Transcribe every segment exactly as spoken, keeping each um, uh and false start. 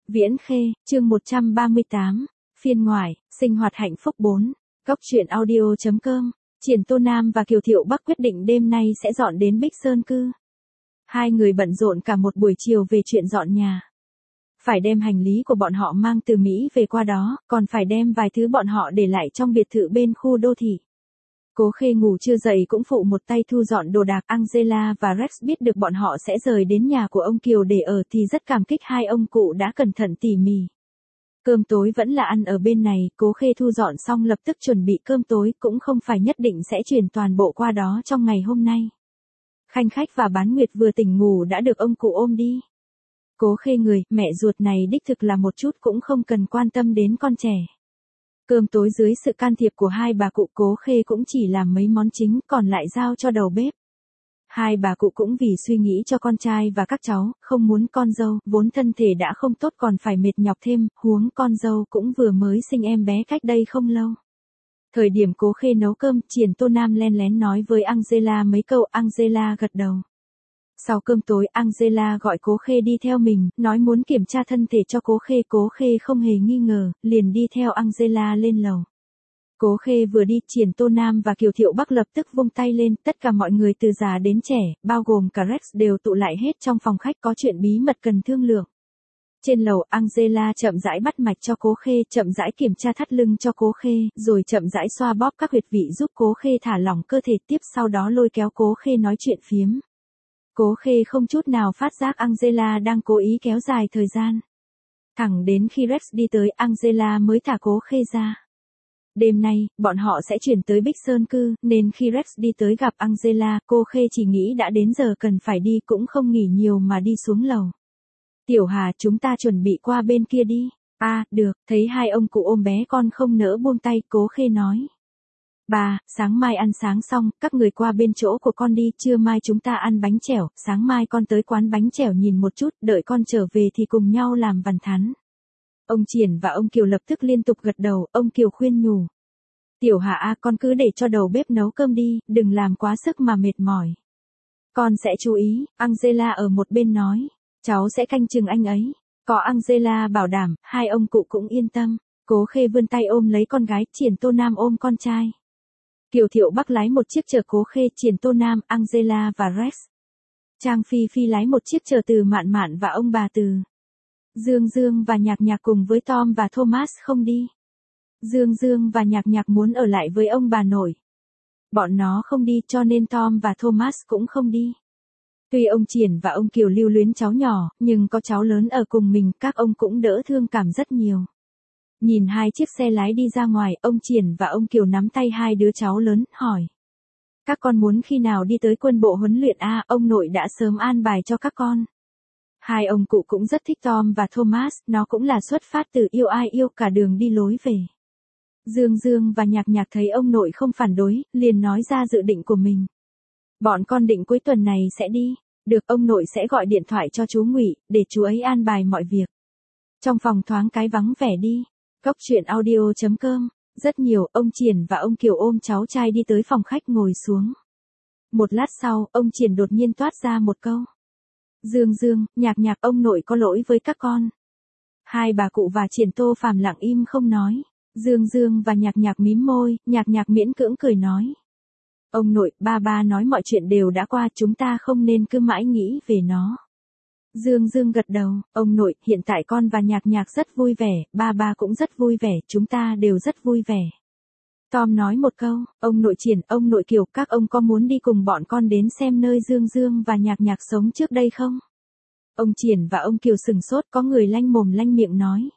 Viễn Khê, chương một trăm ba mươi tám, phiên ngoại, sinh hoạt hạnh phúc bốn, góc truyện audio.com, Triển Tô Nam và Kiều Thiệu Bắc quyết định đêm nay sẽ dọn đến Bích Sơn Cư. Hai người bận rộn cả một buổi chiều về chuyện dọn nhà. Phải đem hành lý của bọn họ mang từ Mỹ về qua đó, còn phải đem vài thứ bọn họ để lại trong biệt thự bên khu đô thị. Cố Khê ngủ chưa dậy cũng phụ một tay thu dọn đồ đạc. Angela và Rex biết được bọn họ sẽ rời đến nhà của ông Kiều để ở thì rất cảm kích hai ông cụ đã cẩn thận tỉ mỉ. Cơm tối vẫn là ăn ở bên này, Cố Khê thu dọn xong lập tức chuẩn bị cơm tối, cũng không phải nhất định sẽ chuyển toàn bộ qua đó trong ngày hôm nay. Khanh Khách và Bán Nguyệt vừa tỉnh ngủ đã được ông cụ ôm đi. Cố Khê người, mẹ ruột này đích thực là một chút cũng không cần quan tâm đến con trẻ. Cơm tối dưới sự can thiệp của hai bà cụ, Cố Khê cũng chỉ làm mấy món chính, còn lại giao cho đầu bếp. Hai bà cụ cũng vì suy nghĩ cho con trai và các cháu, không muốn con dâu, vốn thân thể đã không tốt còn phải mệt nhọc thêm, huống con dâu cũng vừa mới sinh em bé cách đây không lâu. Thời điểm Cố Khê nấu cơm, Triển Tô Nam len lén nói với Angela mấy câu, Angela gật đầu. Sau cơm tối, Angela gọi Cố Khê đi theo mình, nói muốn kiểm tra thân thể cho Cố Khê. Cố Khê không hề nghi ngờ, liền đi theo Angela lên lầu. Cố Khê vừa đi, Triển Tô Nam và Kiều Thiệu Bắc lập tức vung tay lên, tất cả mọi người từ già đến trẻ, bao gồm cả Rex đều tụ lại hết trong phòng khách, có chuyện bí mật cần thương lượng. Trên lầu, Angela chậm rãi bắt mạch cho Cố Khê, chậm rãi kiểm tra thắt lưng cho Cố Khê, rồi chậm rãi xoa bóp các huyệt vị giúp Cố Khê thả lỏng cơ thể, tiếp sau đó lôi kéo Cố Khê nói chuyện phiếm. Cố Khê không chút nào phát giác Angela đang cố ý kéo dài thời gian. Thẳng đến khi Rex đi tới, Angela mới thả Cố Khê ra. Đêm nay, bọn họ sẽ chuyển tới Bích Sơn Cư, nên khi Rex đi tới gặp Angela, cô Khê chỉ nghĩ đã đến giờ cần phải đi, cũng không nghỉ nhiều mà đi xuống lầu. Tiểu Hà, chúng ta chuẩn bị qua bên kia đi. À, được, thấy hai ông cụ ôm bé con không nỡ buông tay, Cố Khê nói. Bà, sáng mai ăn sáng xong, các người qua bên chỗ của con đi, trưa mai chúng ta ăn bánh chèo, sáng mai con tới quán bánh chèo nhìn một chút, đợi con trở về thì cùng nhau làm vằn thắn. Ông Triển và ông Kiều lập tức liên tục gật đầu, ông Kiều khuyên nhủ. Tiểu Hà a, con cứ để cho đầu bếp nấu cơm đi, đừng làm quá sức mà mệt mỏi. Con sẽ chú ý, Angela ở một bên nói, cháu sẽ canh chừng anh ấy. Có Angela bảo đảm, hai ông cụ cũng yên tâm. Cố Khê vươn tay ôm lấy con gái, Triển Tô Nam ôm con trai. Kiều Thiệu Bắc lái một chiếc chở Cố Khê, Triển Tô Nam, Angela và Rex. Trang Phi Phi lái một chiếc chở Từ Mạn Mạn và ông bà Từ. Dương Dương và Nhạc Nhạc cùng với Tom và Thomas không đi. Dương Dương và Nhạc Nhạc muốn ở lại với ông bà nội. Bọn nó không đi cho nên Tom và Thomas cũng không đi. Tuy ông Triển và ông Kiều lưu luyến cháu nhỏ, nhưng có cháu lớn ở cùng mình, các ông cũng đỡ thương cảm rất nhiều. Nhìn hai chiếc xe lái đi ra ngoài, ông Triển và ông Kiều nắm tay hai đứa cháu lớn, hỏi. Các con muốn khi nào đi tới quân bộ huấn luyện a? Ông nội đã sớm an bài cho các con. Hai ông cụ cũng rất thích Tom và Thomas, nó cũng là xuất phát từ yêu ai yêu cả đường đi lối về. Dương Dương và Nhạc Nhạc thấy ông nội không phản đối, liền nói ra dự định của mình. Bọn con định cuối tuần này sẽ đi, được, ông nội sẽ gọi điện thoại cho chú Ngụy, để chú ấy an bài mọi việc. Trong phòng thoáng cái vắng vẻ đi. Góc truyện audio.com, rất nhiều, ông Triển và ông Kiều ôm cháu trai đi tới phòng khách ngồi xuống. Một lát sau, ông Triển đột nhiên toát ra một câu. Dương Dương, Nhạc Nhạc, ông nội có lỗi với các con. Hai bà cụ và Triển Tô Phàm lặng im không nói. Dương Dương và Nhạc Nhạc mím môi, Nhạc Nhạc miễn cưỡng cười nói. Ông nội, ba ba nói mọi chuyện đều đã qua, chúng ta không nên cứ mãi nghĩ về nó. Dương Dương gật đầu, ông nội, hiện tại con và Nhạc Nhạc rất vui vẻ, ba ba cũng rất vui vẻ, chúng ta đều rất vui vẻ. Tom nói một câu, ông nội Triển, ông nội Kiều, các ông có muốn đi cùng bọn con đến xem nơi Dương Dương và Nhạc Nhạc sống trước đây không? Ông Triển và ông Kiều sừng sốt, có người lanh mồm lanh miệng nói.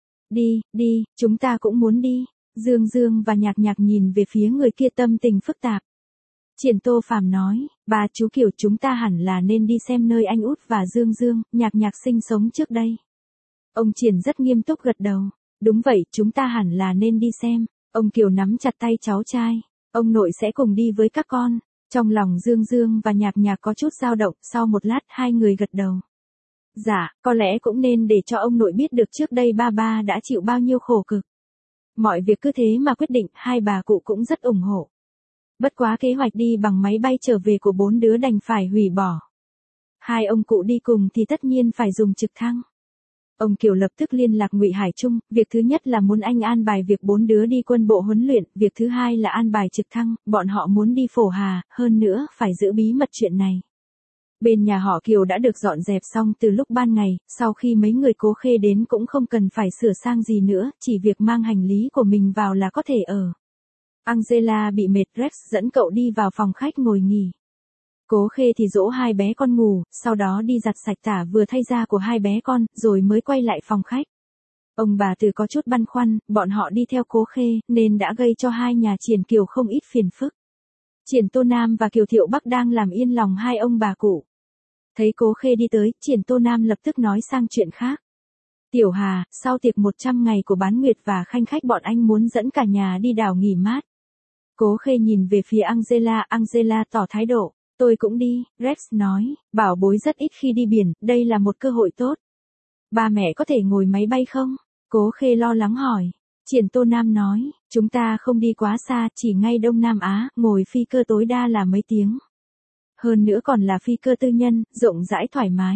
Đi, đi, chúng ta cũng muốn đi. Dương Dương và Nhạc Nhạc nhìn về phía người kia tâm tình phức tạp. Triển Tô Phàm nói, bà chú Kiều, chúng ta hẳn là nên đi xem nơi anh Út và Dương Dương, Nhạc Nhạc sinh sống trước đây. Ông Triển rất nghiêm túc gật đầu, đúng vậy, chúng ta hẳn là nên đi xem. Ông Kiều nắm chặt tay cháu trai, ông nội sẽ cùng đi với các con. Trong lòng Dương Dương và Nhạc Nhạc có chút dao động, sau một lát hai người gật đầu. Dạ, có lẽ cũng nên để cho ông nội biết được trước đây ba ba đã chịu bao nhiêu khổ cực. Mọi việc cứ thế mà quyết định, hai bà cụ cũng rất ủng hộ. Bất quá kế hoạch đi bằng máy bay trở về của bốn đứa đành phải hủy bỏ. Hai ông cụ đi cùng thì tất nhiên phải dùng trực thăng. Ông Kiều lập tức liên lạc Ngụy Hải Trung, việc thứ nhất là muốn anh an bài việc bốn đứa đi quân bộ huấn luyện, việc thứ hai là an bài trực thăng, bọn họ muốn đi Phổ Hà, hơn nữa phải giữ bí mật chuyện này. Bên nhà họ Kiều đã được dọn dẹp xong từ lúc ban ngày, sau khi mấy người Cố Khê đến cũng không cần phải sửa sang gì nữa, chỉ việc mang hành lý của mình vào là có thể ở. Angela bị mệt, Rex dẫn cậu đi vào phòng khách ngồi nghỉ. Cố Khê thì dỗ hai bé con ngủ, sau đó đi giặt sạch tả vừa thay da của hai bé con, rồi mới quay lại phòng khách. Ông bà Từ có chút băn khoăn, bọn họ đi theo Cố Khê, nên đã gây cho hai nhà Triển Kiều không ít phiền phức. Triển Tô Nam và Kiều Thiệu Bắc đang làm yên lòng hai ông bà cụ. Thấy Cố Khê đi tới, Triển Tô Nam lập tức nói sang chuyện khác. Tiểu Hà, sau tiệc một trăm ngày của Bán Nguyệt và Khanh Khách bọn anh muốn dẫn cả nhà đi đảo nghỉ mát. Cố Khê nhìn về phía Angela, Angela tỏ thái độ. Tôi cũng đi, Rex nói, bảo bối rất ít khi đi biển, đây là một cơ hội tốt. Ba mẹ có thể ngồi máy bay không? Cố Khê lo lắng hỏi. Triển Tô Nam nói, chúng ta không đi quá xa, chỉ ngay Đông Nam Á, ngồi phi cơ tối đa là mấy tiếng. Hơn nữa còn là phi cơ tư nhân, rộng rãi thoải mái.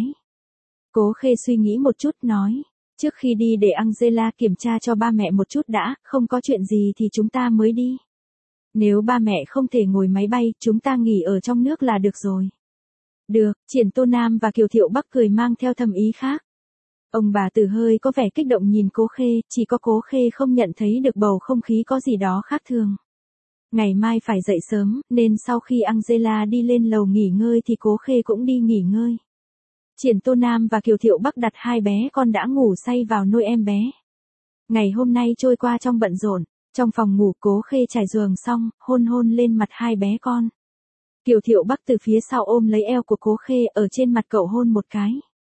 Cố Khê suy nghĩ một chút nói, trước khi đi để Angela kiểm tra cho ba mẹ một chút đã, không có chuyện gì thì chúng ta mới đi. Nếu ba mẹ không thể ngồi máy bay, chúng ta nghỉ ở trong nước là được rồi. Được, Triển Tô Nam và Kiều Thiệu Bắc cười mang theo thầm ý khác. Ông bà Từ hơi có vẻ kích động nhìn Cố Khê, chỉ có Cố Khê không nhận thấy được bầu không khí có gì đó khác thường. Ngày mai phải dậy sớm, nên sau khi Angela đi lên lầu nghỉ ngơi thì Cố Khê cũng đi nghỉ ngơi. Triển Tô Nam và Kiều Thiệu Bắc đặt hai bé con đã ngủ say vào nôi em bé. Ngày hôm nay trôi qua trong bận rộn. Trong phòng ngủ Cố Khê trải giường xong, hôn hôn lên mặt hai bé con. Kiều Thiệu Bắc từ phía sau ôm lấy eo của Cố Khê ở trên mặt cậu hôn một cái.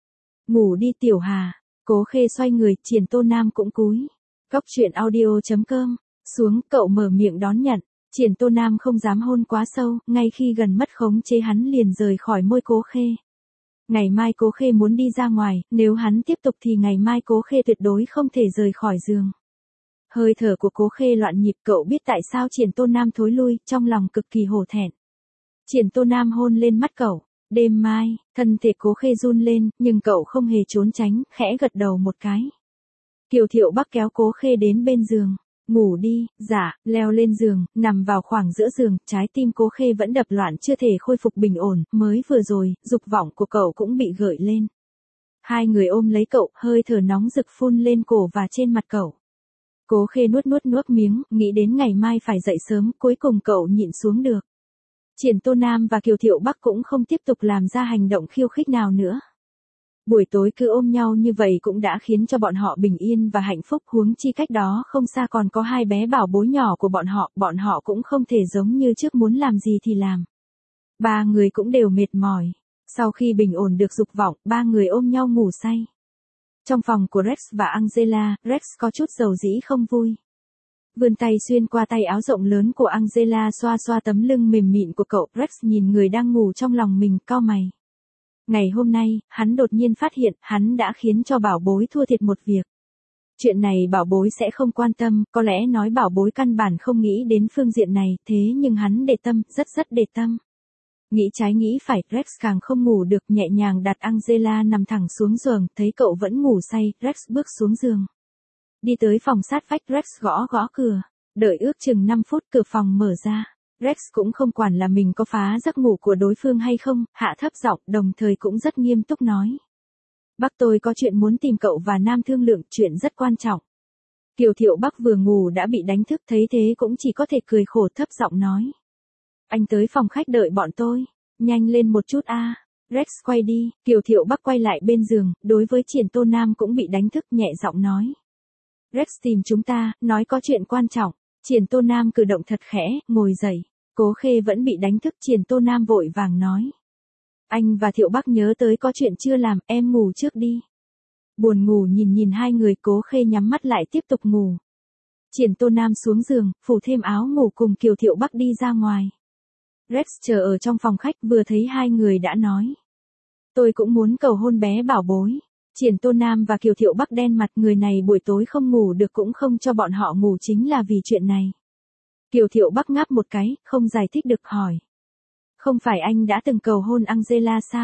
Ngủ đi Tiểu Hà. Cố Khê xoay người, Triển Tô Nam cũng cúi. Góc truyện audio chấm com. Xuống, cậu mở miệng đón nhận. Triển Tô Nam không dám hôn quá sâu, ngay khi gần mất khống chế hắn liền rời khỏi môi Cố Khê. Ngày mai Cố Khê muốn đi ra ngoài, nếu hắn tiếp tục thì ngày mai Cố Khê tuyệt đối không thể rời khỏi giường. Hơi thở của Cố Khê loạn nhịp, cậu biết tại sao Triển Tô Nam thối lui, trong lòng cực kỳ hổ thẹn. Triển Tô Nam hôn lên mắt cậu. Đêm mai, thân thể Cố Khê run lên, nhưng cậu không hề trốn tránh, khẽ gật đầu một cái. Kiều Thiệu Bắc kéo Cố Khê đến bên giường. Ngủ đi, dạ, leo lên giường, nằm vào khoảng giữa giường, trái tim Cố Khê vẫn đập loạn chưa thể khôi phục bình ổn, mới vừa rồi, dục vọng của cậu cũng bị gợi lên. Hai người ôm lấy cậu, hơi thở nóng rực phun lên cổ và trên mặt cậu. Cố Khê nuốt nuốt nuốt miếng, nghĩ đến ngày mai phải dậy sớm, cuối cùng cậu nhịn xuống được. Triển Tô Nam và Kiều Thiệu Bắc cũng không tiếp tục làm ra hành động khiêu khích nào nữa. Buổi tối cứ ôm nhau như vậy cũng đã khiến cho bọn họ bình yên và hạnh phúc, huống chi cách đó không xa còn có hai bé bảo bối nhỏ của bọn họ, bọn họ cũng không thể giống như trước muốn làm gì thì làm. Ba người cũng đều mệt mỏi. Sau khi bình ổn được dục vọng, ba người ôm nhau ngủ say. Trong phòng của Rex và Angela, Rex có chút dầu dĩ không vui. Vươn tay xuyên qua tay áo rộng lớn của Angela xoa xoa tấm lưng mềm mịn của cậu. Rex nhìn người đang ngủ trong lòng mình, cau mày. Ngày hôm nay, hắn đột nhiên phát hiện, hắn đã khiến cho bảo bối thua thiệt một việc. Chuyện này bảo bối sẽ không quan tâm, có lẽ nói bảo bối căn bản không nghĩ đến phương diện này, thế nhưng hắn để tâm, rất rất để tâm. Nghĩ trái nghĩ phải, Rex càng không ngủ được, nhẹ nhàng đặt Angela nằm thẳng xuống giường, thấy cậu vẫn ngủ say, Rex bước xuống giường. Đi tới phòng sát vách, Rex gõ gõ cửa, đợi ước chừng năm phút cửa phòng mở ra. Rex cũng không quản là mình có phá giấc ngủ của đối phương hay không, hạ thấp giọng, đồng thời cũng rất nghiêm túc nói. Bác tôi có chuyện muốn tìm cậu và Nam thương lượng, chuyện rất quan trọng. Kiều Thiệu Bắc vừa ngủ đã bị đánh thức, thấy thế cũng chỉ có thể cười khổ thấp giọng nói. Anh tới phòng khách đợi bọn tôi, nhanh lên một chút a. Rex quay đi, Kiều Thiệu Bắc quay lại bên giường, đối với Triển Tô Nam cũng bị đánh thức, nhẹ giọng nói. Rex tìm chúng ta, nói có chuyện quan trọng. Triển Tô Nam cử động thật khẽ, ngồi dậy. Cố Khê vẫn bị đánh thức, Triển Tô Nam vội vàng nói. Anh và Thiệu Bắc nhớ tới có chuyện chưa làm, em ngủ trước đi. Buồn ngủ nhìn nhìn hai người, Cố Khê nhắm mắt lại tiếp tục ngủ. Triển Tô Nam xuống giường, phủ thêm áo ngủ cùng Kiều Thiệu Bắc đi ra ngoài. Rex chờ ở trong phòng khách, vừa thấy hai người đã nói. Tôi cũng muốn cầu hôn bé bảo bối. Triển Tô Nam và Kiều Thiệu Bắc đen mặt, người này buổi tối không ngủ được cũng không cho bọn họ ngủ chính là vì chuyện này. Kiều Thiệu Bắc ngáp một cái, không giải thích được hỏi. Không phải anh đã từng cầu hôn Angela sao?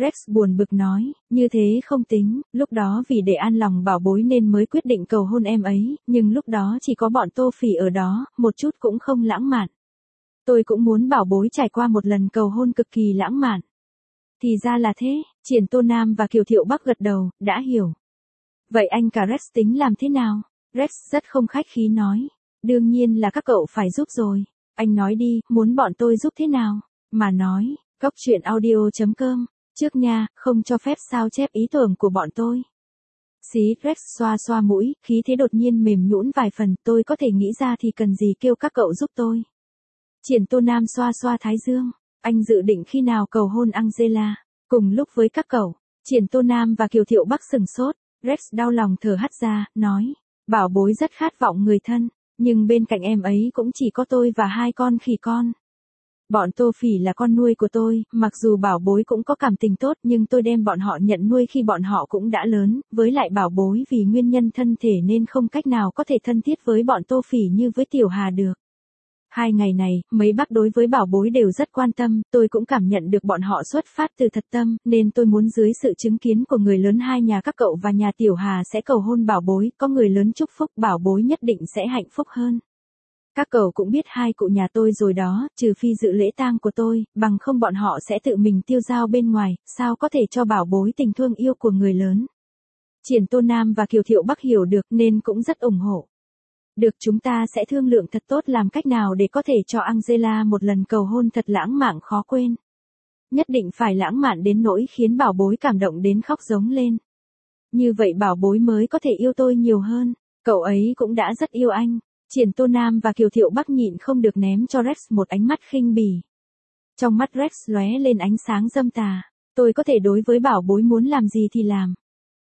Rex buồn bực nói, như thế không tính, lúc đó vì để an lòng bảo bối nên mới quyết định cầu hôn em ấy, nhưng lúc đó chỉ có bọn Tô Phỉ ở đó, một chút cũng không lãng mạn. Tôi cũng muốn bảo bối trải qua một lần cầu hôn cực kỳ lãng mạn. Thì ra là thế, Triển Tô Nam và Kiều Thiệu Bắc gật đầu, đã hiểu. Vậy anh cả Rex tính làm thế nào? Rex rất không khách khí nói. Đương nhiên là các cậu phải giúp rồi. Anh nói đi, muốn bọn tôi giúp thế nào? Mà nói, Cóc Truyện Audio chấm com. Trước nha, không cho phép sao chép ý tưởng của bọn tôi. Xí Rex xoa xoa mũi, khí thế đột nhiên mềm nhũn vài phần, tôi có thể nghĩ ra thì cần gì kêu các cậu giúp tôi. Triển Tô Nam xoa xoa thái dương, anh dự định khi nào cầu hôn Angela, cùng lúc với các cậu. Triển Tô Nam và Kiều Thiệu Bắc sừng sốt, Rex đau lòng thở hắt ra, nói, bảo bối rất khát vọng người thân, nhưng bên cạnh em ấy cũng chỉ có tôi và hai con khỉ con. Bọn Tô Phỉ là con nuôi của tôi, mặc dù bảo bối cũng có cảm tình tốt nhưng tôi đem bọn họ nhận nuôi khi bọn họ cũng đã lớn, với lại bảo bối vì nguyên nhân thân thể nên không cách nào có thể thân thiết với bọn Tô Phỉ như với Tiểu Hà được. Hai ngày này, mấy bác đối với bảo bối đều rất quan tâm, tôi cũng cảm nhận được bọn họ xuất phát từ thật tâm, nên tôi muốn dưới sự chứng kiến của người lớn hai nhà các cậu và nhà Tiểu Hà sẽ cầu hôn bảo bối, có người lớn chúc phúc bảo bối nhất định sẽ hạnh phúc hơn. Các cậu cũng biết hai cụ nhà tôi rồi đó, trừ phi dự lễ tang của tôi, bằng không bọn họ sẽ tự mình tiêu dao bên ngoài, sao có thể cho bảo bối tình thương yêu của người lớn. Triển Tô Nam và Kiều Thiệu Bắc hiểu được nên cũng rất ủng hộ. Được, chúng ta sẽ thương lượng thật tốt làm cách nào để có thể cho Angela một lần cầu hôn thật lãng mạn khó quên. Nhất định phải lãng mạn đến nỗi khiến bảo bối cảm động đến khóc giống lên. Như vậy bảo bối mới có thể yêu tôi nhiều hơn, cậu ấy cũng đã rất yêu anh. Triển Tô Nam và Kiều Thiệu Bắc nhịn không được ném cho Rex một ánh mắt khinh bỉ. Trong mắt Rex lóe lên ánh sáng dâm tà, tôi có thể đối với bảo bối muốn làm gì thì làm.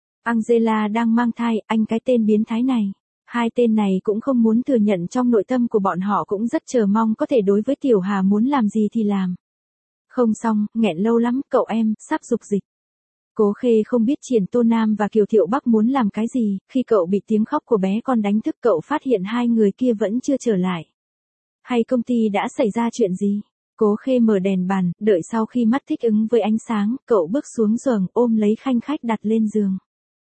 Angela đang mang thai, anh cái tên biến thái này. Hai tên này cũng không muốn thừa nhận trong nội tâm của bọn họ cũng rất chờ mong có thể đối với Tiểu Hà muốn làm gì thì làm. Không xong, nghẹn lâu lắm, cậu em, sắp dục dịch. Cố Khê không biết Triển Tô Nam và Kiều Thiệu Bắc muốn làm cái gì, khi cậu bị tiếng khóc của bé con đánh thức cậu phát hiện hai người kia vẫn chưa trở lại. Hay công ty đã xảy ra chuyện gì? Cố Khê mở đèn bàn, đợi sau khi mắt thích ứng với ánh sáng, cậu bước xuống giường ôm lấy Khanh Khách đặt lên giường.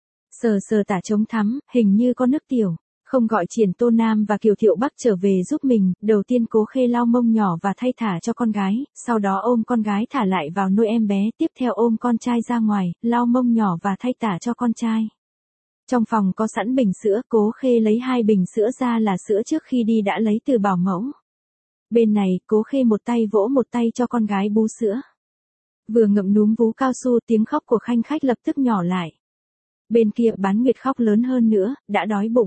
Sờ sờ tả trống thắm, hình như có nước tiểu. Không gọi Triển Tô Nam và Kiều Thiệu Bắc trở về giúp mình, đầu tiên Cố Khê lau mông nhỏ và thay thả cho con gái, sau đó ôm con gái thả lại vào nôi em bé, tiếp theo ôm con trai ra ngoài, lau mông nhỏ và thay tả cho con trai. Trong phòng có sẵn bình sữa, Cố Khê lấy hai bình sữa ra là sữa trước khi đi đã lấy từ bảo mẫu. Bên này, Cố Khê một tay vỗ một tay cho con gái bú sữa. Vừa ngậm núm vú cao su, tiếng khóc của Khanh Khách lập tức nhỏ lại. Bên kia Bán Nguyệt khóc lớn hơn nữa, đã đói bụng.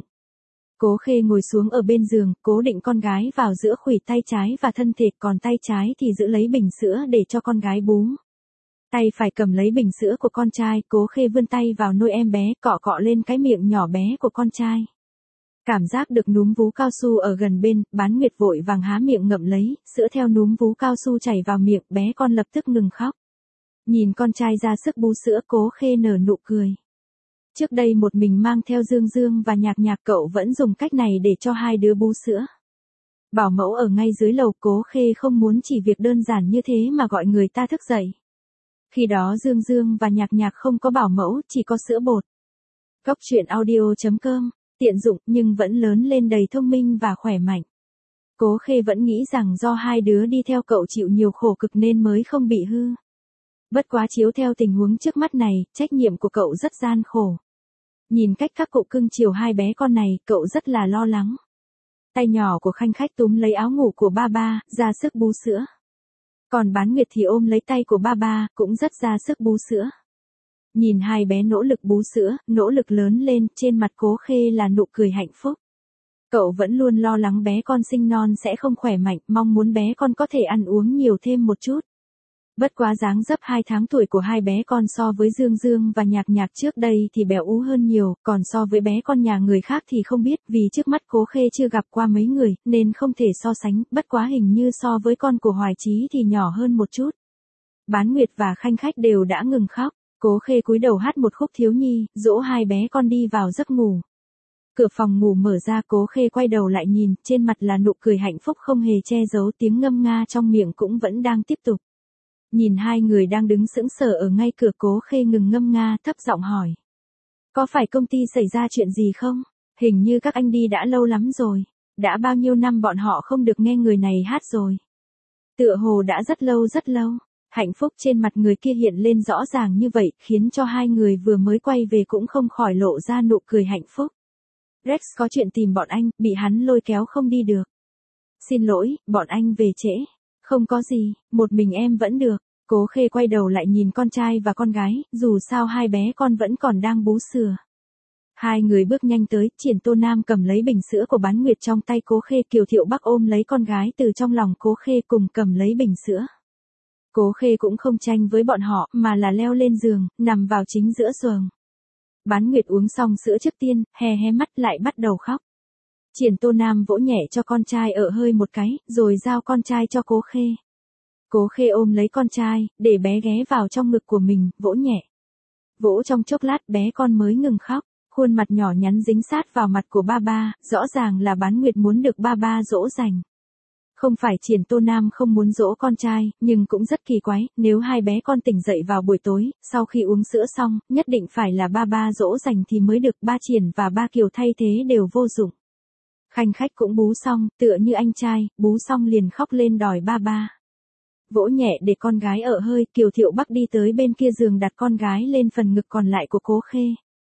Cố Khê ngồi xuống ở bên giường, cố định con gái vào giữa khuỷu tay trái và thân thể, còn tay trái thì giữ lấy bình sữa để cho con gái bú. Tay phải cầm lấy bình sữa của con trai, Cố Khê vươn tay vào nôi em bé, cọ cọ lên cái miệng nhỏ bé của con trai. Cảm giác được núm vú cao su ở gần bên, Bán Nguyệt vội vàng há miệng ngậm lấy, sữa theo núm vú cao su chảy vào miệng, bé con lập tức ngừng khóc. Nhìn con trai ra sức bú sữa, Cố Khê nở nụ cười. Trước đây một mình mang theo Dương Dương và Nhạc Nhạc, cậu vẫn dùng cách này để cho hai đứa bú sữa. Bảo mẫu ở ngay dưới lầu, Cố Khê không muốn chỉ việc đơn giản như thế mà gọi người ta thức dậy. Khi đó Dương Dương và Nhạc Nhạc không có bảo mẫu, chỉ có sữa bột. Cóc Truyện Audio chấm com, tiện dụng nhưng vẫn lớn lên đầy thông minh và khỏe mạnh. Cố Khê vẫn nghĩ rằng do hai đứa đi theo cậu chịu nhiều khổ cực nên mới không bị hư. Bất quá chiếu theo tình huống trước mắt này, trách nhiệm của cậu rất gian khổ. Nhìn cách các cụ cưng chiều hai bé con này, cậu rất là lo lắng. Tay nhỏ của Khanh Khách túm lấy áo ngủ của ba ba, ra sức bú sữa. Còn Bán Nguyệt thì ôm lấy tay của ba ba, cũng rất ra sức bú sữa. Nhìn hai bé nỗ lực bú sữa, nỗ lực lớn lên, trên mặt Cố Khê là nụ cười hạnh phúc. Cậu vẫn luôn lo lắng bé con sinh non sẽ không khỏe mạnh, mong muốn bé con có thể ăn uống nhiều thêm một chút. Bất quá dáng dấp hai tháng tuổi của hai bé con so với Dương Dương và Nhạc Nhạc trước đây thì béo ú hơn nhiều, còn so với bé con nhà người khác thì không biết, vì trước mắt Cố Khê chưa gặp qua mấy người, nên không thể so sánh, bất quá hình như so với con của Hoài Chí thì nhỏ hơn một chút. Bán Nguyệt và Khanh Khách đều đã ngừng khóc, Cố Khê cúi đầu hát một khúc thiếu nhi, dỗ hai bé con đi vào giấc ngủ. Cửa phòng ngủ mở ra, Cố Khê quay đầu lại nhìn, trên mặt là nụ cười hạnh phúc không hề che giấu, tiếng ngâm nga trong miệng cũng vẫn đang tiếp tục. Nhìn hai người đang đứng sững sờ ở ngay cửa, Cố Khê ngừng ngâm nga thấp giọng hỏi. Có phải công ty xảy ra chuyện gì không? Hình như các anh đi đã lâu lắm rồi. Đã bao nhiêu năm bọn họ không được nghe người này hát rồi. Tựa hồ đã rất lâu rất lâu. Hạnh phúc trên mặt người kia hiện lên rõ ràng như vậy, khiến cho hai người vừa mới quay về cũng không khỏi lộ ra nụ cười hạnh phúc. Rex có chuyện tìm bọn anh, bị hắn lôi kéo không đi được. Xin lỗi, bọn anh về trễ. Không có gì, một mình em vẫn được. Cố Khê quay đầu lại nhìn con trai và con gái, dù sao hai bé con vẫn còn đang bú sữa. Hai người bước nhanh tới, Triển Tô Nam cầm lấy bình sữa của Bán Nguyệt trong tay Cố Khê, Kiều Thiệu Bắc ôm lấy con gái từ trong lòng Cố Khê cùng cầm lấy bình sữa. Cố Khê cũng không tranh với bọn họ, mà là leo lên giường, nằm vào chính giữa giường. Bán Nguyệt uống xong sữa trước tiên, hé hé mắt lại bắt đầu khóc. Triển Tô Nam vỗ nhẹ cho con trai ở hơi một cái, rồi giao con trai cho Cố Khê. Cố Khê ôm lấy con trai, để bé ghé vào trong ngực của mình, vỗ nhẹ. Vỗ trong chốc lát bé con mới ngừng khóc, khuôn mặt nhỏ nhắn dính sát vào mặt của ba ba, rõ ràng là Bán Nguyệt muốn được ba ba dỗ dành. Không phải Triển Tô Nam không muốn dỗ con trai, nhưng cũng rất kỳ quái, nếu hai bé con tỉnh dậy vào buổi tối, sau khi uống sữa xong, nhất định phải là ba ba dỗ dành thì mới được, ba Triển và ba Kiều thay thế đều vô dụng. Khanh Khách cũng bú xong, tựa như anh trai, bú xong liền khóc lên đòi ba ba. Vỗ nhẹ để con gái ở hơi, Kiều Thiệu Bắc đi tới bên kia giường đặt con gái lên phần ngực còn lại của Cố Khê.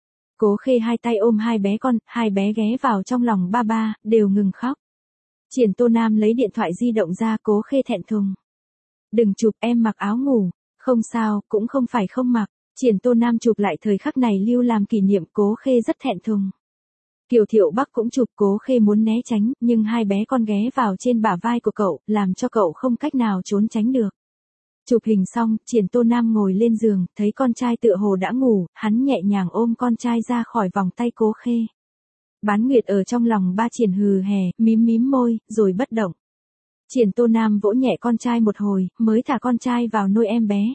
Cố Khê hai tay ôm hai bé con, hai bé ghé vào trong lòng ba ba, đều ngừng khóc. Triển Tô Nam lấy điện thoại di động ra, Cố Khê thẹn thùng. Đừng chụp, em mặc áo ngủ. Không sao, cũng không phải không mặc. Triển Tô Nam chụp lại thời khắc này lưu làm kỷ niệm, Cố Khê rất thẹn thùng. Kiều Thiệu Bắc cũng chụp, Cố Khê muốn né tránh, nhưng hai bé con ghé vào trên bả vai của cậu, làm cho cậu không cách nào trốn tránh được. Chụp hình xong, Triển Tô Nam ngồi lên giường, thấy con trai tựa hồ đã ngủ, hắn nhẹ nhàng ôm con trai ra khỏi vòng tay Cố Khê. Bán Nguyệt ở trong lòng ba Triển hừ hè, mím mím môi, rồi bất động. Triển Tô Nam vỗ nhẹ con trai một hồi, mới thả con trai vào nôi em bé.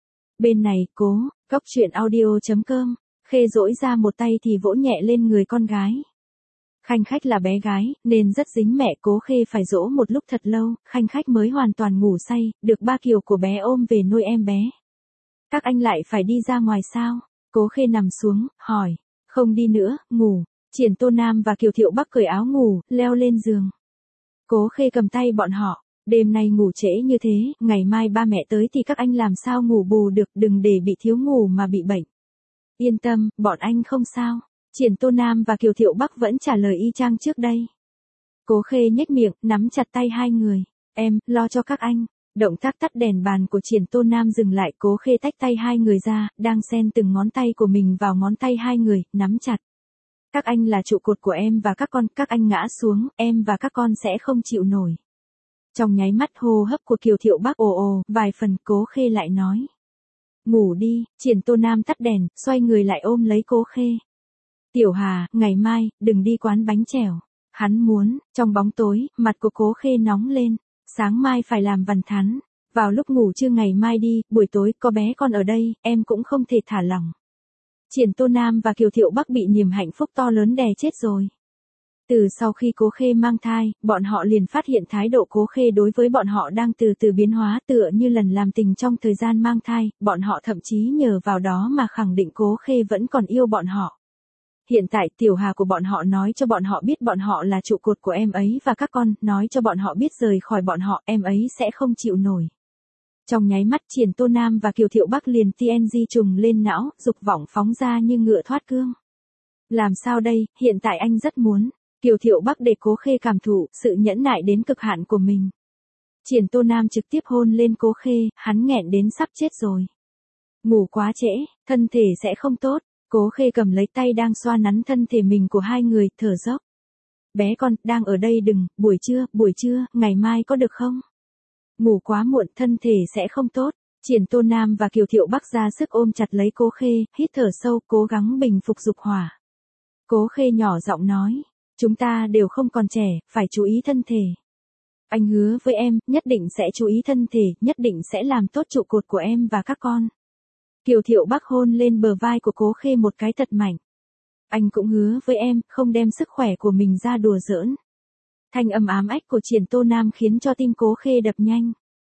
Bên này, Cố, Cốc Truyện Audio chấm com, Khê duỗi ra một tay thì vỗ nhẹ lên người con gái. Khanh Khách là bé gái, nên rất dính mẹ, Cố Khê phải dỗ một lúc thật lâu, Khanh Khách mới hoàn toàn ngủ say, được ba Kiều của bé ôm về nuôi em bé. Các anh lại phải đi ra ngoài sao? Cố Khê nằm xuống, hỏi. Không đi nữa, ngủ. Triển Tô Nam và Kiều Thiệu Bắc cởi áo ngủ, leo lên giường. Cố Khê cầm tay bọn họ. Đêm nay ngủ trễ như thế, ngày mai ba mẹ tới thì các anh làm sao ngủ bù được, đừng để bị thiếu ngủ mà bị bệnh. Yên tâm, bọn anh không sao. Triển Tô Nam và Kiều Thiệu Bắc vẫn trả lời y chang trước đây. Cố Khê nhếch miệng, nắm chặt tay hai người. Em, lo cho các anh. Động tác tắt đèn bàn của Triển Tô Nam dừng lại, Cố Khê tách tay hai người ra, đang xen từng ngón tay của mình vào ngón tay hai người, nắm chặt. Các anh là trụ cột của em và các con, các anh ngã xuống, em và các con sẽ không chịu nổi. Trong nháy mắt hô hấp của Kiều Thiệu Bắc ồ ồ, vài phần, Cố Khê lại nói. Ngủ đi, Triển Tô Nam tắt đèn, xoay người lại ôm lấy Cố Khê. Tiểu Hà, ngày mai, đừng đi quán bánh chèo. Hắn muốn, trong bóng tối, mặt của Cố Khê nóng lên. Sáng mai phải làm văn thắn. Vào lúc ngủ trưa ngày mai đi, buổi tối có bé con ở đây, em cũng không thể thả lỏng. Triển Tô Nam và Kiều Thiệu Bắc bị niềm hạnh phúc to lớn đè chết rồi. Từ sau khi Cố Khê mang thai, bọn họ liền phát hiện thái độ Cố Khê đối với bọn họ đang từ từ biến hóa, tựa như lần làm tình trong thời gian mang thai, bọn họ thậm chí nhờ vào đó mà khẳng định Cố Khê vẫn còn yêu bọn họ. Hiện tại Tiểu Hà của bọn họ nói cho bọn họ biết bọn họ là trụ cột của em ấy và các con, nói cho bọn họ biết rời khỏi bọn họ, em ấy sẽ không chịu nổi. Trong nháy mắt Triển Tô Nam và Kiều Thiệu Bắc liền tê en giê trùng lên não, dục vọng phóng ra như ngựa thoát cương. Làm sao đây, hiện tại anh rất muốn. Kiều Thiệu Bắc để Cố Khê cảm thụ sự nhẫn nại đến cực hạn của mình. Triển Tô Nam trực tiếp hôn lên Cố Khê, hắn nghẹn đến sắp chết rồi. Ngủ quá trễ, thân thể sẽ không tốt. Cố Khê cầm lấy tay đang xoa nắn thân thể mình của hai người, thở dốc. Bé con, đang ở đây đừng, buổi trưa, buổi trưa, ngày mai có được không? Ngủ quá muộn, thân thể sẽ không tốt. Triển Tô Nam và Kiều Thiệu Bắc ra sức ôm chặt lấy Cố Khê, hít thở sâu, cố gắng bình phục dục hỏa. Cố Khê nhỏ giọng nói, chúng ta đều không còn trẻ, phải chú ý thân thể. Anh hứa với em, nhất định sẽ chú ý thân thể, nhất định sẽ làm tốt trụ cột của em và các con. Kiều Thiệu Bắc hôn lên bờ vai của Cố Khê một cái thật mạnh. Anh cũng hứa với em, không đem sức khỏe của mình ra đùa giỡn. Thanh âm ám ách của Triển Tô Nam khiến cho tim Cố Khê đập nhanh.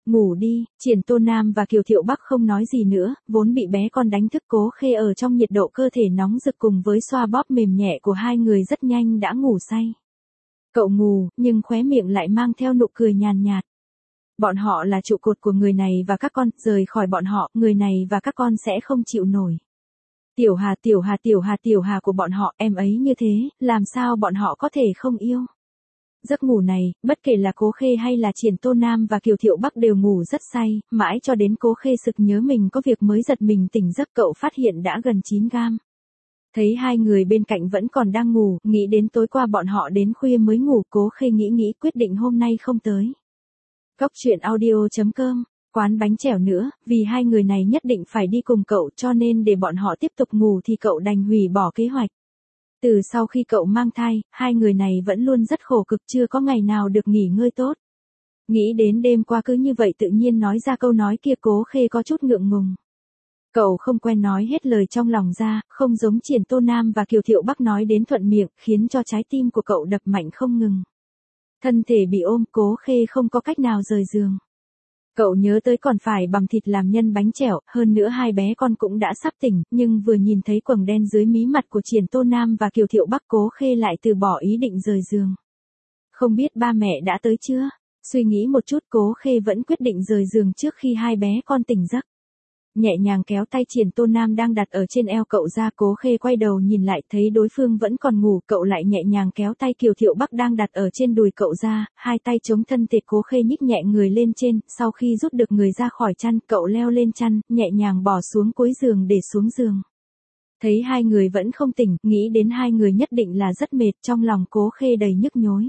Ngủ đi, Triển Tô Nam và Kiều Thiệu Bắc không nói gì nữa, vốn bị bé con đánh thức Cố Khê ở trong nhiệt độ cơ thể nóng rực cùng với xoa bóp mềm nhẹ của hai người rất nhanh đã ngủ say. Cậu ngủ, nhưng khóe miệng lại mang theo nụ cười nhàn nhạt. Bọn họ là trụ cột của người này và các con, rời khỏi bọn họ, người này và các con sẽ không chịu nổi. Tiểu Hà, Tiểu Hà, Tiểu Hà, Tiểu Hà của bọn họ, em ấy như thế, làm sao bọn họ có thể không yêu? Giấc ngủ này, bất kể là Cố Khê hay là Triển Tô Nam và Kiều Thiệu Bắc đều ngủ rất say, mãi cho đến Cố Khê sực nhớ mình có việc mới giật mình tỉnh giấc, cậu phát hiện đã gần chín gam. Thấy hai người bên cạnh vẫn còn đang ngủ, nghĩ đến tối qua bọn họ đến khuya mới ngủ, Cố Khê nghĩ nghĩ quyết định hôm nay không tới. Góc truyện audio chấm com, quán bánh chèo nữa, vì hai người này nhất định phải đi cùng cậu cho nên để bọn họ tiếp tục ngủ thì cậu đành hủy bỏ kế hoạch. Từ sau khi cậu mang thai, hai người này vẫn luôn rất khổ cực, chưa có ngày nào được nghỉ ngơi tốt. Nghĩ đến đêm qua cứ như vậy tự nhiên nói ra câu nói kia, Cố Khê có chút ngượng ngùng. Cậu không quen nói hết lời trong lòng ra, không giống Triển Tô Nam và Kiều Thiệu Bắc nói đến thuận miệng, khiến cho trái tim của cậu đập mạnh không ngừng. Thân thể bị ôm, Cố Khê không có cách nào rời giường. Cậu nhớ tới còn phải bằm thịt làm nhân bánh chèo, hơn nữa hai bé con cũng đã sắp tỉnh, nhưng vừa nhìn thấy quầng đen dưới mí mặt của Triển Tô Nam và Kiều Thiệu Bắc, Cố Khê lại từ bỏ ý định rời giường. Không biết ba mẹ đã tới chưa? Suy nghĩ một chút, Cố Khê vẫn quyết định rời giường trước khi hai bé con tỉnh giấc. Nhẹ nhàng kéo tay Triển Tô Nam đang đặt ở trên eo cậu ra, Cố Khê quay đầu nhìn lại thấy đối phương vẫn còn ngủ, cậu lại nhẹ nhàng kéo tay Kiều Thiệu Bắc đang đặt ở trên đùi cậu ra, hai tay chống thân thể, Cố Khê nhích nhẹ người lên trên, sau khi rút được người ra khỏi chăn, cậu leo lên chăn, nhẹ nhàng bỏ xuống cuối giường để xuống giường. Thấy hai người vẫn không tỉnh, nghĩ đến hai người nhất định là rất mệt, trong lòng Cố Khê đầy nhức nhối.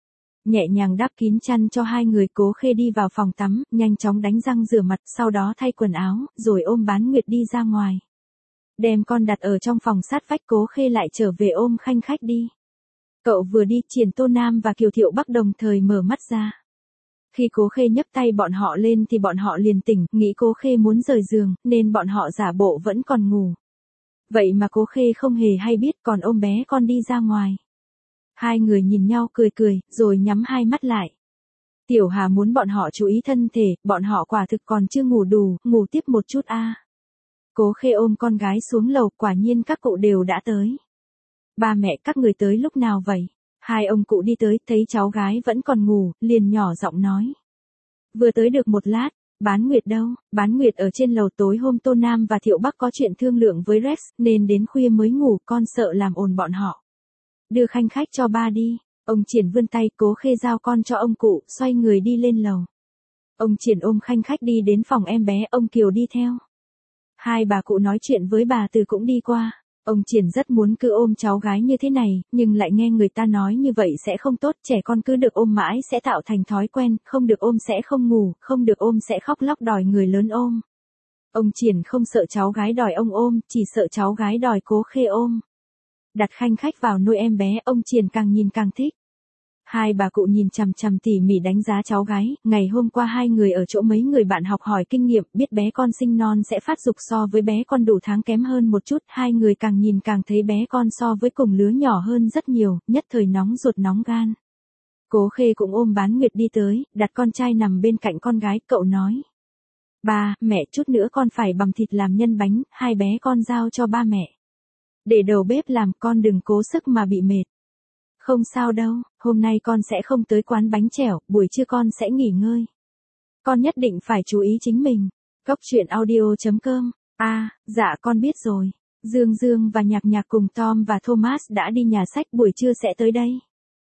Nhẹ nhàng đắp kín chăn cho hai người, Cố Khê đi vào phòng tắm, nhanh chóng đánh răng rửa mặt, sau đó thay quần áo, rồi ôm Bán Nguyệt đi ra ngoài. Đem con đặt ở trong phòng sát vách, Cố Khê lại trở về ôm Khanh Khách đi. Cậu vừa đi, Triển Tô Nam và Kiều Thiệu Bắc đồng thời mở mắt ra. Khi Cố Khê nhấc tay bọn họ lên thì bọn họ liền tỉnh, nghĩ Cố Khê muốn rời giường, nên bọn họ giả bộ vẫn còn ngủ. Vậy mà Cố Khê không hề hay biết, còn ôm bé con đi ra ngoài. Hai người nhìn nhau cười cười, rồi nhắm hai mắt lại. Tiểu Hà muốn bọn họ chú ý thân thể, bọn họ quả thực còn chưa ngủ đủ, ngủ tiếp một chút a. À. Cố Khê ôm con gái xuống lầu, quả nhiên các cụ đều đã tới. Ba mẹ các người tới lúc nào vậy? Hai ông cụ đi tới, thấy cháu gái vẫn còn ngủ, liền nhỏ giọng nói. Vừa tới được một lát. Bán Nguyệt đâu? Bán Nguyệt ở trên lầu, tối hôm Tô Nam và Thiệu Bắc có chuyện thương lượng với Rex, nên đến khuya mới ngủ, con sợ làm ồn bọn họ. Đưa Khanh Khách cho ba đi. Ông Triển vươn tay, Cố Khê giao con cho ông cụ, xoay người đi lên lầu. Ông Triển ôm Khanh Khách đi đến phòng em bé, ông Kiều đi theo. Hai bà cụ nói chuyện với bà Từ cũng đi qua. Ông Triển rất muốn cứ ôm cháu gái như thế này, nhưng lại nghe người ta nói như vậy sẽ không tốt, trẻ con cứ được ôm mãi sẽ tạo thành thói quen, không được ôm sẽ không ngủ, không được ôm sẽ khóc lóc đòi người lớn ôm. Ông Triển không sợ cháu gái đòi ông ôm, chỉ sợ cháu gái đòi Cố Khê ôm. Đặt Khanh Khách vào nuôi em bé, ông Triển càng nhìn càng thích. Hai bà cụ nhìn chằm chằm tỉ mỉ đánh giá cháu gái, ngày hôm qua hai người ở chỗ mấy người bạn học hỏi kinh nghiệm, biết bé con sinh non sẽ phát dục so với bé con đủ tháng kém hơn một chút, hai người càng nhìn càng thấy bé con so với cùng lứa nhỏ hơn rất nhiều, nhất thời nóng ruột nóng gan. Cố Khê cũng ôm Bán Nguyệt đi tới, đặt con trai nằm bên cạnh con gái, cậu nói. Ba, mẹ chút nữa con phải bằm thịt làm nhân bánh, hai bé con giao cho ba mẹ. Để đầu bếp làm, con đừng cố sức mà bị mệt. Không sao đâu, hôm nay con sẽ không tới quán bánh chèo, buổi trưa con sẽ nghỉ ngơi. Con nhất định phải chú ý chính mình. Góc truyện audio chấm com. À, dạ con biết rồi. Dương Dương và Nhạc Nhạc cùng Tom và Thomas đã đi nhà sách, buổi trưa sẽ tới đây.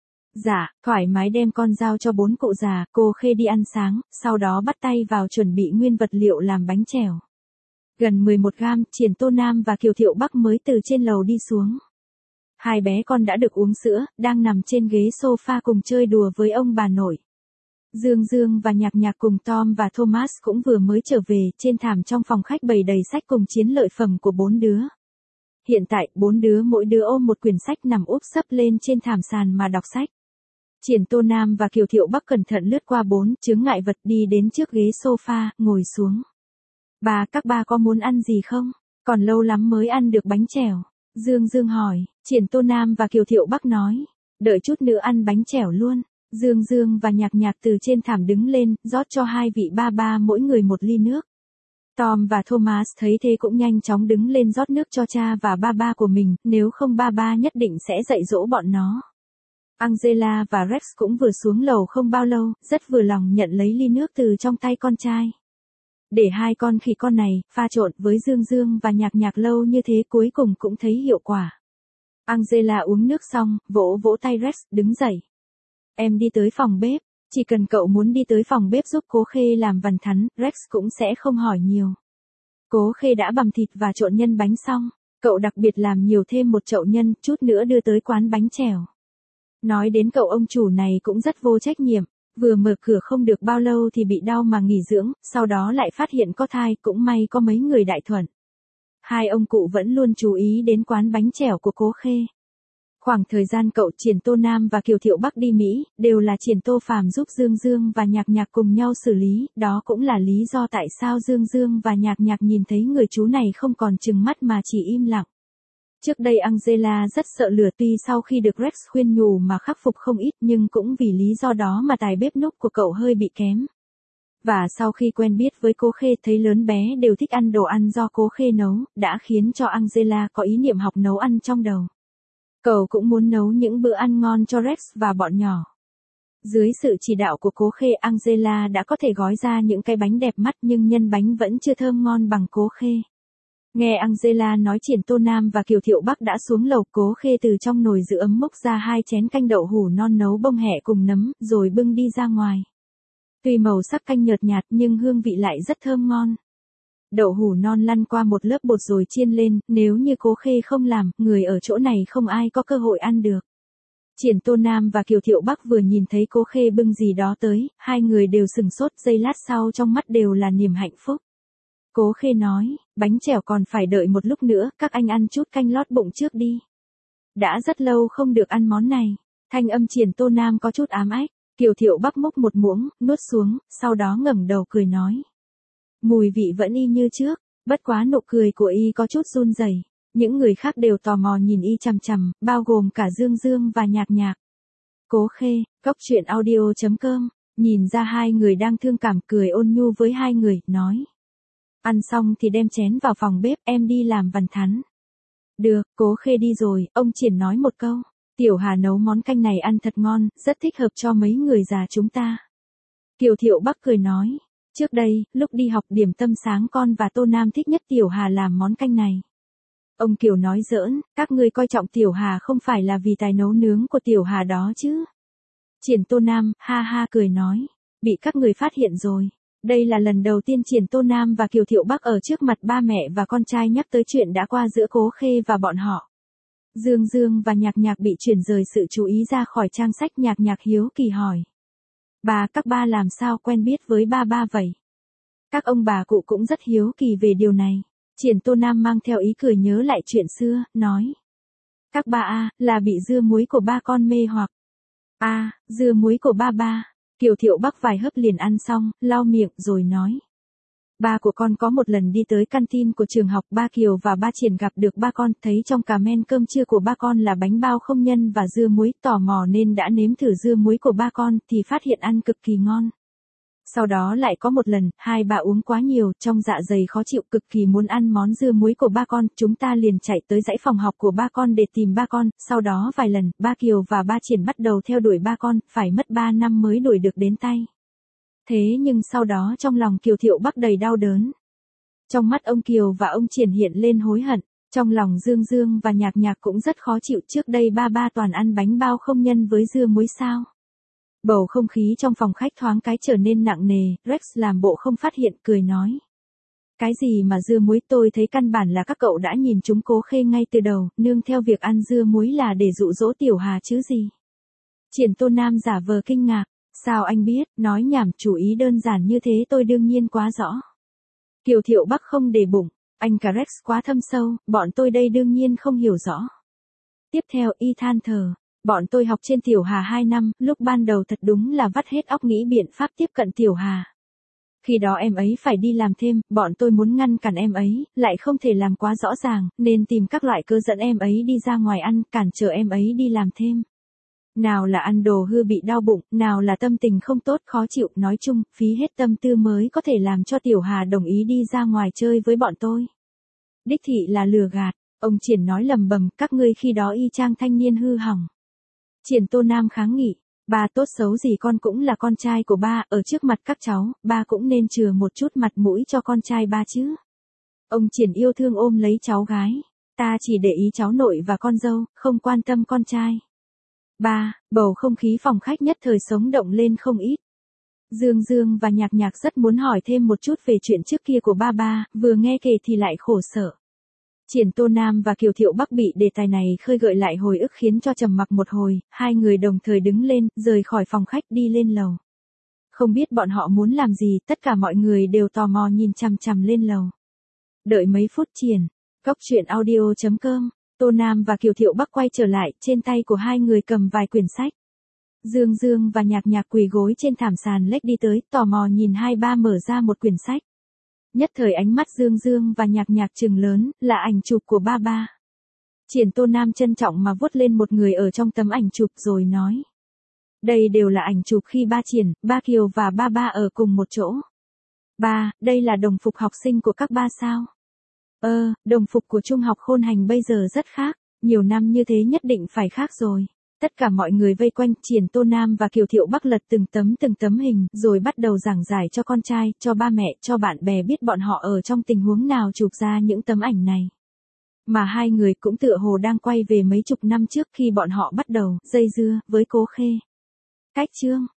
Dạ, thoải mái đem con giao cho bốn cụ già, Cô Khê đi ăn sáng, sau đó bắt tay vào chuẩn bị nguyên vật liệu làm bánh chèo. Gần mười một gam, Triển Tô Nam và Kiều Thiệu Bắc mới từ trên lầu đi xuống. Hai bé con đã được uống sữa, đang nằm trên ghế sofa cùng chơi đùa với ông bà nội. Dương Dương và Nhạc Nhạc cùng Tom và Thomas cũng vừa mới trở về, trên thảm trong phòng khách bày đầy sách cùng chiến lợi phẩm của bốn đứa. Hiện tại, bốn đứa mỗi đứa ôm một quyển sách nằm úp sấp lên trên thảm sàn mà đọc sách. Triển Tô Nam và Kiều Thiệu Bắc cẩn thận lướt qua bốn chướng ngại vật đi đến trước ghế sofa, ngồi xuống. Bà, các ba có muốn ăn gì không? Còn lâu lắm mới ăn được bánh chèo. Dương Dương hỏi, Triển Tô Nam và Kiều Thiệu Bắc nói, đợi chút nữa ăn bánh chèo luôn. Dương Dương và Nhạc Nhạc từ trên thảm đứng lên, rót cho hai vị ba ba mỗi người một ly nước. Tom và Thomas thấy thế cũng nhanh chóng đứng lên rót nước cho cha và ba ba của mình, nếu không ba ba nhất định sẽ dạy dỗ bọn nó. Angela và Rex cũng vừa xuống lầu không bao lâu, rất vừa lòng nhận lấy ly nước từ trong tay con trai. Để hai con khỉ con này, pha trộn với Dương Dương và Nhạc Nhạc lâu như thế cuối cùng cũng thấy hiệu quả. Angela uống nước xong, vỗ vỗ tay Rex, đứng dậy. Em đi tới phòng bếp, chỉ cần cậu muốn đi tới phòng bếp giúp Cố Khê làm vằn thắn, Rex cũng sẽ không hỏi nhiều. Cố Khê đã bằm thịt và trộn nhân bánh xong, cậu đặc biệt làm nhiều thêm một chậu nhân, chút nữa đưa tới quán bánh chèo. Nói đến cậu ông chủ này cũng rất vô trách nhiệm, vừa mở cửa không được bao lâu thì bị đau mà nghỉ dưỡng, sau đó lại phát hiện có thai, cũng may có mấy người đại thuận. Hai ông cụ vẫn luôn chú ý đến quán bánh chèo của Cố Khê. Khoảng thời gian cậu Triển Tô Nam và Kiều Thiệu Bắc đi Mỹ, đều là Triển Tô Phàm giúp Dương Dương và Nhạc Nhạc cùng nhau xử lý, đó cũng là lý do tại sao Dương Dương và Nhạc Nhạc nhìn thấy người chú này không còn trừng mắt mà chỉ im lặng. Trước đây Angela rất sợ lửa, tuy sau khi được Rex khuyên nhủ mà khắc phục không ít, nhưng cũng vì lý do đó mà tài bếp núc của cậu hơi bị kém. Và sau khi quen biết với Cố Khê, thấy lớn bé đều thích ăn đồ ăn do Cố Khê nấu, đã khiến cho Angela có ý niệm học nấu ăn trong đầu. Cậu cũng muốn nấu những bữa ăn ngon cho Rex và bọn nhỏ. Dưới sự chỉ đạo của Cố Khê, Angela đã có thể gói ra những cái bánh đẹp mắt, nhưng nhân bánh vẫn chưa thơm ngon bằng Cố Khê. Nghe Angela nói, Triển Tô Nam và Kiều Thiệu Bắc đã xuống lầu. Cố Khê từ trong nồi giữ ấm múc ra hai chén canh đậu hủ non nấu bông hẹ cùng nấm, rồi bưng đi ra ngoài. Tuy màu sắc canh nhợt nhạt nhưng hương vị lại rất thơm ngon. Đậu hủ non lăn qua một lớp bột rồi chiên lên, nếu như Cố Khê không làm, người ở chỗ này không ai có cơ hội ăn được. Triển Tô Nam và Kiều Thiệu Bắc vừa nhìn thấy Cố Khê bưng gì đó tới, hai người đều sừng sốt, giây lát sau trong mắt đều là niềm hạnh phúc. Cố Khê nói, bánh chèo còn phải đợi một lúc nữa, các anh ăn chút canh lót bụng trước đi. Đã rất lâu không được ăn món này. Thanh âm Triển Tô Nam có chút ám ách. Kiều Thiệu Bắc múc một muỗng, nuốt xuống, sau đó ngẩng đầu cười nói. Mùi vị vẫn y như trước, bất quá nụ cười của y có chút run rẩy. Những người khác đều tò mò nhìn y chằm chằm, bao gồm cả Dương Dương và Nhạc Nhạc. Cố Khê, cốc truyện audio chấm com, nhìn ra hai người đang thương cảm, cười ôn nhu với hai người, nói. Ăn xong thì đem chén vào phòng bếp, em đi làm vằn thắn. Được, Cố Khê đi rồi, ông Triển nói một câu. Tiểu Hà nấu món canh này ăn thật ngon, rất thích hợp cho mấy người già chúng ta. Kiều Thiệu Bắc cười nói. Trước đây, lúc đi học điểm tâm sáng, con và Tô Nam thích nhất Tiểu Hà làm món canh này. Ông Kiều nói giỡn, các ngươi coi trọng Tiểu Hà không phải là vì tài nấu nướng của Tiểu Hà đó chứ. Triển Tô Nam, ha ha cười nói. Bị các người phát hiện rồi. Đây là lần đầu tiên Triển Tô Nam và Kiều Thiệu Bắc ở trước mặt ba mẹ và con trai nhắc tới chuyện đã qua giữa Cố Khê và bọn họ. Dương Dương và Nhạc Nhạc bị chuyển rời sự chú ý ra khỏi trang sách. Nhạc Nhạc hiếu kỳ hỏi. Bà, các ba làm sao quen biết với ba ba vậy? Các ông bà cụ cũng rất hiếu kỳ về điều này. Triển Tô Nam mang theo ý cười nhớ lại chuyện xưa, nói. Các ba a, là bị dưa muối của ba con mê hoặc. A, à, dưa muối của ba ba. Kiều Thiệu Bắc vài hớp liền ăn xong, lau miệng rồi nói. Ba của con có một lần đi tới canteen của trường học, ba Kiều và ba Triển gặp được ba con, thấy trong cà men cơm trưa của ba con là bánh bao không nhân và dưa muối, tò mò nên đã nếm thử dưa muối của ba con, thì phát hiện ăn cực kỳ ngon. Sau đó lại có một lần, hai bà uống quá nhiều, trong dạ dày khó chịu, cực kỳ muốn ăn món dưa muối của ba con, chúng ta liền chạy tới dãy phòng học của ba con để tìm ba con, sau đó vài lần, ba Kiều và ba Triển bắt đầu theo đuổi ba con, phải mất ba năm mới đuổi được đến tay. Thế nhưng sau đó trong lòng Kiều Thiệu Bắc đầy đau đớn. Trong mắt ông Kiều và ông Triển hiện lên hối hận, trong lòng Dương Dương và Nhạc Nhạc cũng rất khó chịu, trước đây ba ba toàn ăn bánh bao không nhân với dưa muối sao. Bầu không khí trong phòng khách thoáng cái trở nên nặng nề, Rex làm bộ không phát hiện, cười nói. Cái gì mà dưa muối, tôi thấy căn bản là các cậu đã nhìn chúng Cố Khê ngay từ đầu, nương theo việc ăn dưa muối là để dụ dỗ Tiểu Hà chứ gì. Triển Tô Nam giả vờ kinh ngạc, sao anh biết, nói nhảm, chủ ý đơn giản như thế tôi đương nhiên quá rõ. Kiều Thiệu Bắc không để bụng, anh cả Rex quá thâm sâu, bọn tôi đây đương nhiên không hiểu rõ. Tiếp theo y than thở. Bọn tôi học trên Tiểu Hà hai năm, lúc ban đầu thật đúng là vắt hết óc nghĩ biện pháp tiếp cận Tiểu Hà. Khi đó em ấy phải đi làm thêm, bọn tôi muốn ngăn cản em ấy, lại không thể làm quá rõ ràng, nên tìm các loại cớ dẫn em ấy đi ra ngoài ăn, cản trở em ấy đi làm thêm. Nào là ăn đồ hư bị đau bụng, nào là tâm tình không tốt khó chịu, nói chung, phí hết tâm tư mới có thể làm cho Tiểu Hà đồng ý đi ra ngoài chơi với bọn tôi. Đích thị là lừa gạt, ông Triển nói lầm bầm, các ngươi khi đó y chang thanh niên hư hỏng. Triển Tô Nam kháng nghị, ba tốt xấu gì con cũng là con trai của ba, ở trước mặt các cháu, ba cũng nên chừa một chút mặt mũi cho con trai ba chứ. Ông Triển yêu thương ôm lấy cháu gái, ta chỉ để ý cháu nội và con dâu, không quan tâm con trai. Ba, bầu không khí phòng khách nhất thời sống động lên không ít. Dương Dương và Nhạc Nhạc rất muốn hỏi thêm một chút về chuyện trước kia của ba ba, vừa nghe kể thì lại khổ sở. Triển Tô Nam và Kiều Thiệu Bắc bị đề tài này khơi gợi lại hồi ức khiến cho trầm mặc một hồi, hai người đồng thời đứng lên, rời khỏi phòng khách đi lên lầu. Không biết bọn họ muốn làm gì, tất cả mọi người đều tò mò nhìn chằm chằm lên lầu. Đợi mấy phút Triển, Cốc truyện audio chấm com, Tô Nam và Kiều Thiệu Bắc quay trở lại, trên tay của hai người cầm vài quyển sách. Dương Dương và Nhạc Nhạc quỳ gối trên thảm sàn lếch đi tới, tò mò nhìn hai ba mở ra một quyển sách. Nhất thời ánh mắt Dương Dương và Nhạc Nhạc trừng lớn, là ảnh chụp của ba ba. Triển Tô Nam trân trọng mà vuốt lên một người ở trong tấm ảnh chụp rồi nói. Đây đều là ảnh chụp khi ba Triển, ba Kiều và ba ba ở cùng một chỗ. Ba, đây là đồng phục học sinh của các ba sao? Ơ, đồng phục của trung học Khôn Hành bây giờ rất khác, nhiều năm như thế nhất định phải khác rồi. Tất cả mọi người vây quanh, Triển Tô Nam và Kiều Thiệu Bắc lật từng tấm từng tấm hình, rồi bắt đầu giảng giải cho con trai, cho ba mẹ, cho bạn bè biết bọn họ ở trong tình huống nào chụp ra những tấm ảnh này. Mà hai người cũng tựa hồ đang quay về mấy chục năm trước khi bọn họ bắt đầu, dây dưa, với Cố Khê. Cách chương.